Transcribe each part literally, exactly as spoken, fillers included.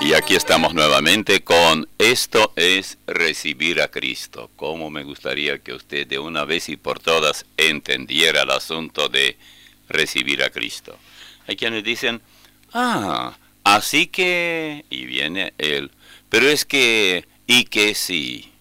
Y aquí estamos nuevamente con Esto es Recibir a Cristo. Cómo me gustaría que usted de una vez y por todas entendiera el asunto de recibir a Cristo. Hay quienes dicen, ah, así que... Y viene él, pero es que... ¿Y que sí?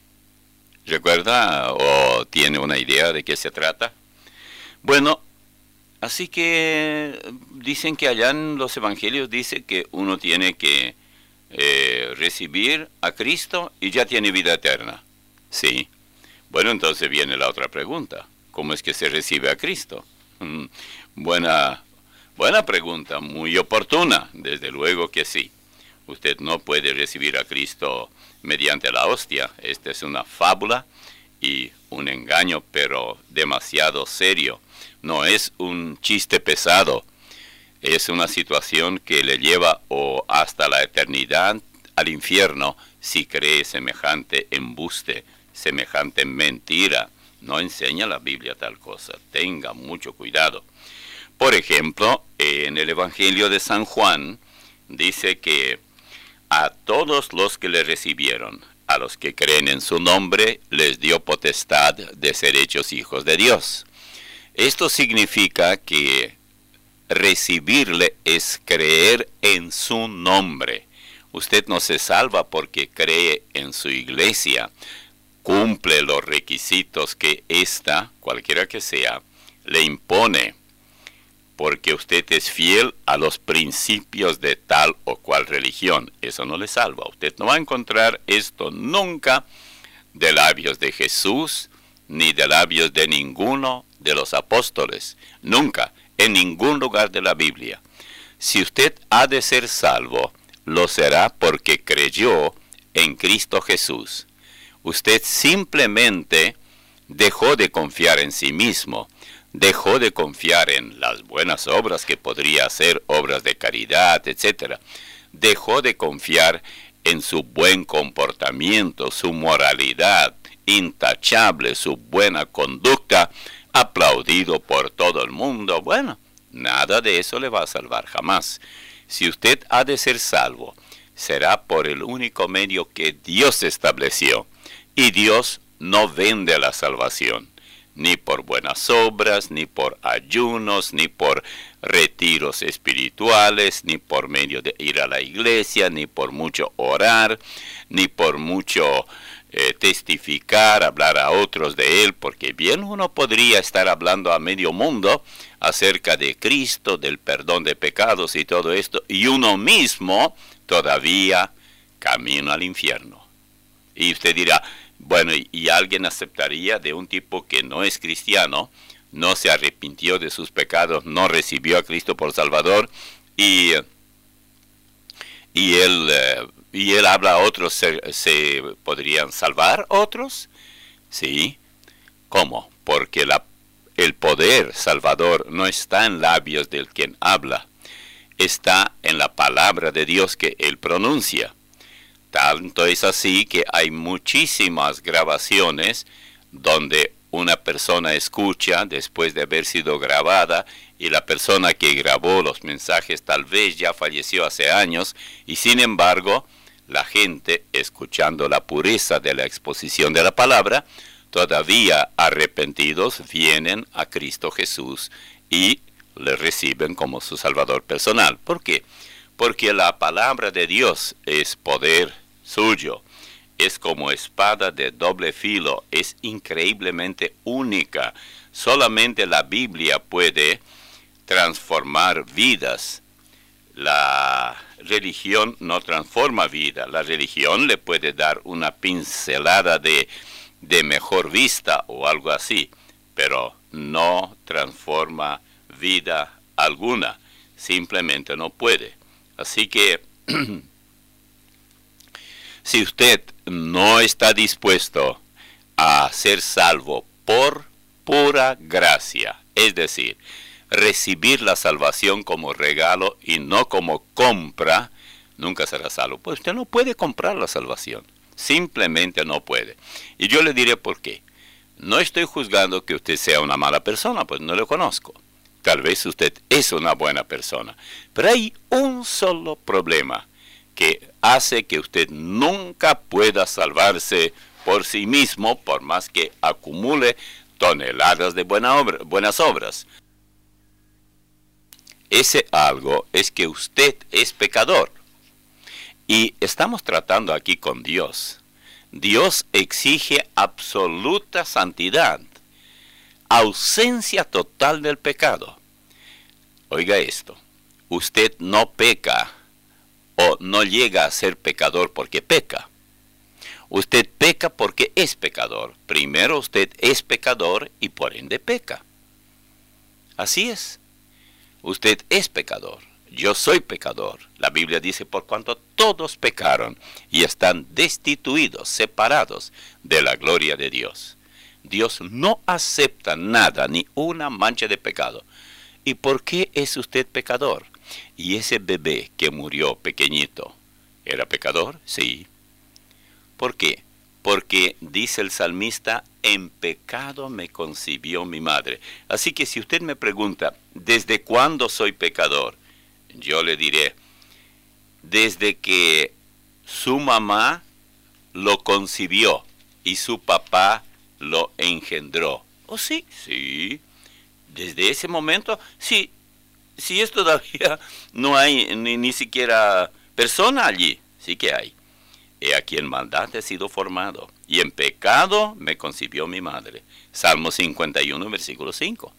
¿Recuerda o tiene una idea de qué se trata? Bueno, así que dicen que allá en los evangelios dice que uno tiene que eh, recibir a Cristo y ya tiene vida eterna. Sí. Bueno, entonces viene la otra pregunta. ¿Cómo es que se recibe a Cristo? Mm, buena, buena pregunta, muy oportuna. Desde luego que sí. Usted no puede recibir a Cristo mediante la hostia. Esta es una fábula y un engaño, pero demasiado serio. No es un chiste pesado. Es una situación que le lleva o hasta la eternidad al infierno si cree semejante embuste, semejante mentira. No enseña la Biblia tal cosa. Tenga mucho cuidado. Por ejemplo, en el Evangelio de San Juan dice que a todos los que le recibieron, a los que creen en su nombre, les dio potestad de ser hechos hijos de Dios. Esto significa que recibirle es creer en su nombre. Usted no se salva porque cree en su iglesia, cumple los requisitos que ésta, cualquiera que sea, le impone, porque usted es fiel a los principios de tal o cual religión. Eso no le salva. Usted no va a encontrar esto nunca de labios de Jesús, ni de labios de ninguno de los apóstoles. Nunca, en ningún lugar de la Biblia. Si usted ha de ser salvo, lo será porque creyó en Cristo Jesús. Usted simplemente dejó de confiar en sí mismo. Dejó de confiar en las buenas obras que podría hacer, obras de caridad, etcétera. Dejó de confiar en su buen comportamiento, su moralidad intachable, su buena conducta, aplaudido por todo el mundo. Bueno, nada de eso le va a salvar jamás. Si usted ha de ser salvo, será por el único medio que Dios estableció. Y Dios no vende la salvación. Ni por buenas obras, ni por ayunos, ni por retiros espirituales, ni por medio de ir a la iglesia, ni por mucho orar, ni por mucho eh, testificar, hablar a otros de Él, porque bien uno podría estar hablando a medio mundo acerca de Cristo, del perdón de pecados y todo esto, y uno mismo todavía camino al infierno. Y usted dirá, bueno, ¿y alguien aceptaría de un tipo que no es cristiano, no se arrepintió de sus pecados, no recibió a Cristo por Salvador, y, y, él, y él habla a otros, ¿se, se podrían salvar otros? Sí. ¿Cómo? Porque la, el poder salvador no está en labios del quien habla, está en la palabra de Dios que él pronuncia. Tanto es así que hay muchísimas grabaciones donde una persona escucha después de haber sido grabada y la persona que grabó los mensajes tal vez ya falleció hace años y sin embargo la gente, escuchando la pureza de la exposición de la palabra, todavía arrepentidos vienen a Cristo Jesús y le reciben como su Salvador personal. ¿Por qué? Porque la palabra de Dios es poder suyo, es como espada de doble filo, es increíblemente única. Solamente la Biblia puede transformar vidas. La religión no transforma vida, la religión le puede dar una pincelada de, de mejor vista o algo así, pero no transforma vida alguna, simplemente no puede. Así que, si usted no está dispuesto a ser salvo por pura gracia, es decir, recibir la salvación como regalo y no como compra, nunca será salvo. Pues usted no puede comprar la salvación, simplemente no puede. Y yo le diré por qué. No estoy juzgando que usted sea una mala persona, pues no lo conozco. Tal vez usted es una buena persona, pero hay un solo problema, que hace que usted nunca pueda salvarse por sí mismo, por más que acumule toneladas de buena obra, buenas obras. Ese algo es que usted es pecador. Y estamos tratando aquí con Dios. Dios exige absoluta santidad, ausencia total del pecado. Oiga esto, usted no peca o no llega a ser pecador porque peca. Usted peca porque es pecador. Primero usted es pecador y por ende peca. Así es. Usted es pecador. Yo soy pecador. La Biblia dice, por cuanto todos pecaron y están destituidos, separados de la gloria de Dios. Dios no acepta nada, ni una mancha de pecado. ¿Y por qué es usted pecador? ¿Y ese bebé que murió pequeñito, era pecador? Sí. ¿Por qué? Porque dice el salmista, en pecado me concibió mi madre. Así que si usted me pregunta, ¿desde cuándo soy pecador? Yo le diré, desde que su mamá lo concibió y su papá lo engendró. ¿Oh, sí? Sí. Desde ese momento, sí. Si es todavía no hay ni, ni siquiera persona allí, sí que hay. He aquí en maldad he sido formado, y en pecado me concibió mi madre. Salmo cincuenta y uno, versículo cinco.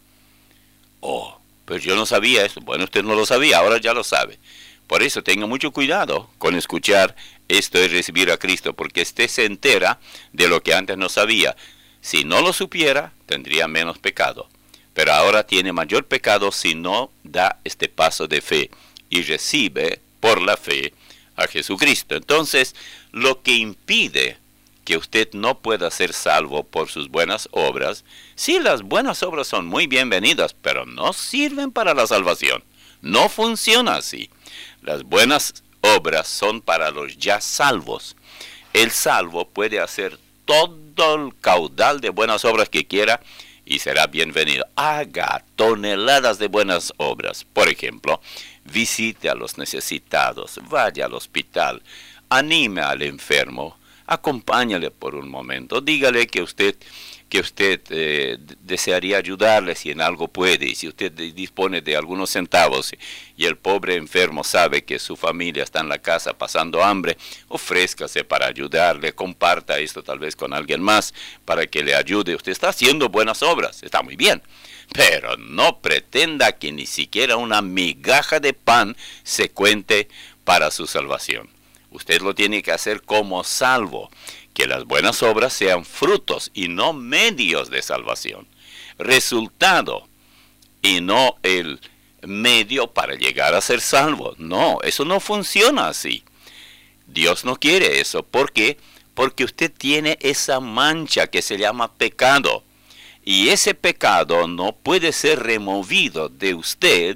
Oh, pero yo no sabía eso. Bueno, usted no lo sabía, ahora ya lo sabe. Por eso tenga mucho cuidado con escuchar esto es recibir a Cristo, porque usted se entera de lo que antes no sabía. Si no lo supiera, tendría menos pecado. Pero ahora tiene mayor pecado si no da este paso de fe y recibe por la fe a Jesucristo. Entonces, lo que impide que usted no pueda ser salvo por sus buenas obras, sí, las buenas obras son muy bienvenidas, pero no sirven para la salvación. No funciona así. Las buenas obras son para los ya salvos. El salvo puede hacer todo el caudal de buenas obras que quiera y será bienvenido. Haga toneladas de buenas obras. Por ejemplo, visite a los necesitados, vaya al hospital, anime al enfermo, acompáñale por un momento, dígale que usted, que usted eh, desearía ayudarle si en algo puede, y si usted dispone de algunos centavos y el pobre enfermo sabe que su familia está en la casa pasando hambre, ofrézcase para ayudarle, comparta esto tal vez con alguien más para que le ayude. Usted está haciendo buenas obras, está muy bien, pero no pretenda que ni siquiera una migaja de pan se cuente para su salvación. Usted lo tiene que hacer como salvo, que las buenas obras sean frutos y no medios de salvación, resultado y no el medio para llegar a ser salvo. No, eso no funciona así. Dios no quiere eso. ¿Por qué? Porque usted tiene esa mancha que se llama pecado. Y ese pecado no puede ser removido de usted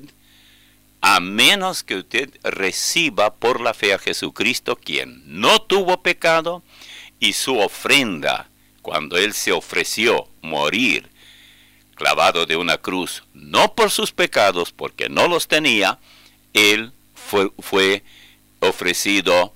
a menos que usted reciba por la fe a Jesucristo, quien no tuvo pecado, y su ofrenda, cuando Él se ofreció morir clavado de una cruz, no por sus pecados, porque no los tenía, Él fue, fue ofrecido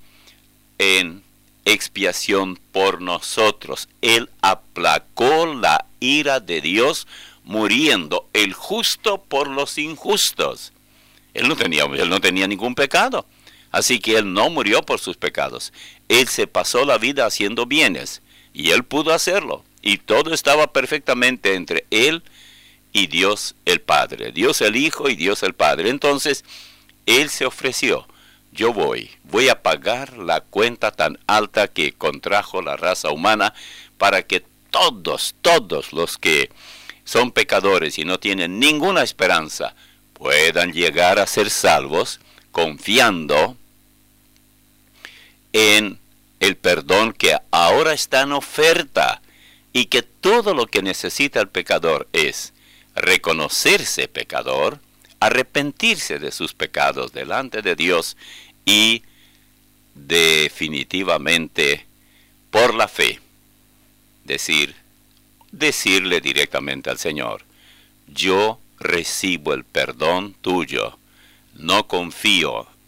en expiación por nosotros. Él aplacó la ira de Dios, muriendo el justo por los injustos. Él no tenía, él no tenía ningún pecado, así que Él no murió por sus pecados. Él se pasó la vida haciendo bienes, y Él pudo hacerlo, y todo estaba perfectamente entre Él y Dios el Padre, Dios el Hijo y Dios el Padre. Entonces, Él se ofreció, yo voy, voy a pagar la cuenta tan alta que contrajo la raza humana, para que todos, todos los que son pecadores y no tienen ninguna esperanza, puedan llegar a ser salvos, confiando en el perdón que ahora está en oferta, y que todo lo que necesita el pecador es reconocerse pecador, arrepentirse de sus pecados delante de Dios y definitivamente por la fe decir, decirle directamente al Señor, yo recibo el perdón tuyo, no confío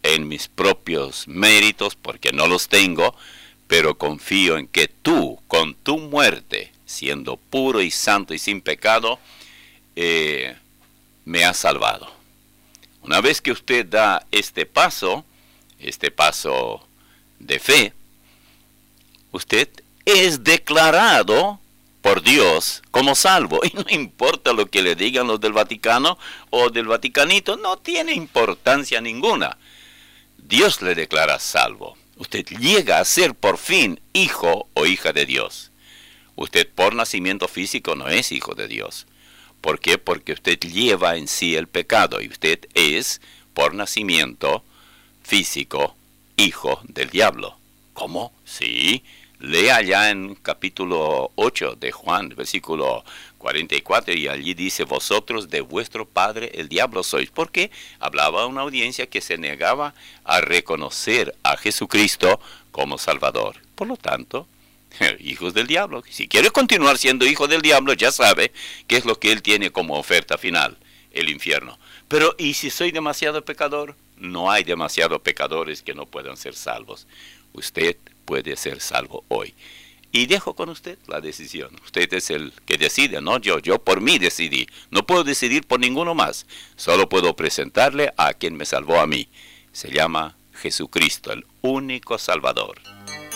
en mis propios méritos, porque no los tengo, pero confío en que tú, con tu muerte, siendo puro y santo y sin pecado, eh, me has salvado. Una vez que usted da este paso, este paso de fe, usted es declarado por Dios como salvo. Y no importa lo que le digan los del Vaticano o del Vaticanito, no tiene importancia ninguna. Dios le declara salvo. Usted llega a ser por fin hijo o hija de Dios. Usted por nacimiento físico no es hijo de Dios. ¿Por qué? Porque usted lleva en sí el pecado y usted es por nacimiento físico hijo del diablo. ¿Cómo? Sí. Lea allá en capítulo ocho de Juan, versículo cuarenta y cuatro, y allí dice, vosotros de vuestro padre el diablo sois. Porque hablaba a una audiencia que se negaba a reconocer a Jesucristo como Salvador. Por lo tanto, hijos del diablo. Si quiere continuar siendo hijo del diablo, ya sabe qué es lo que él tiene como oferta final, el infierno. Pero, ¿y si soy demasiado pecador? No hay demasiados pecadores que no puedan ser salvos. Usted puede ser salvo hoy. Y dejo con usted la decisión. Usted es el que decide, no yo. Yo por mí decidí. No puedo decidir por ninguno más. Solo puedo presentarle a quien me salvó a mí. Se llama Jesucristo, el único Salvador.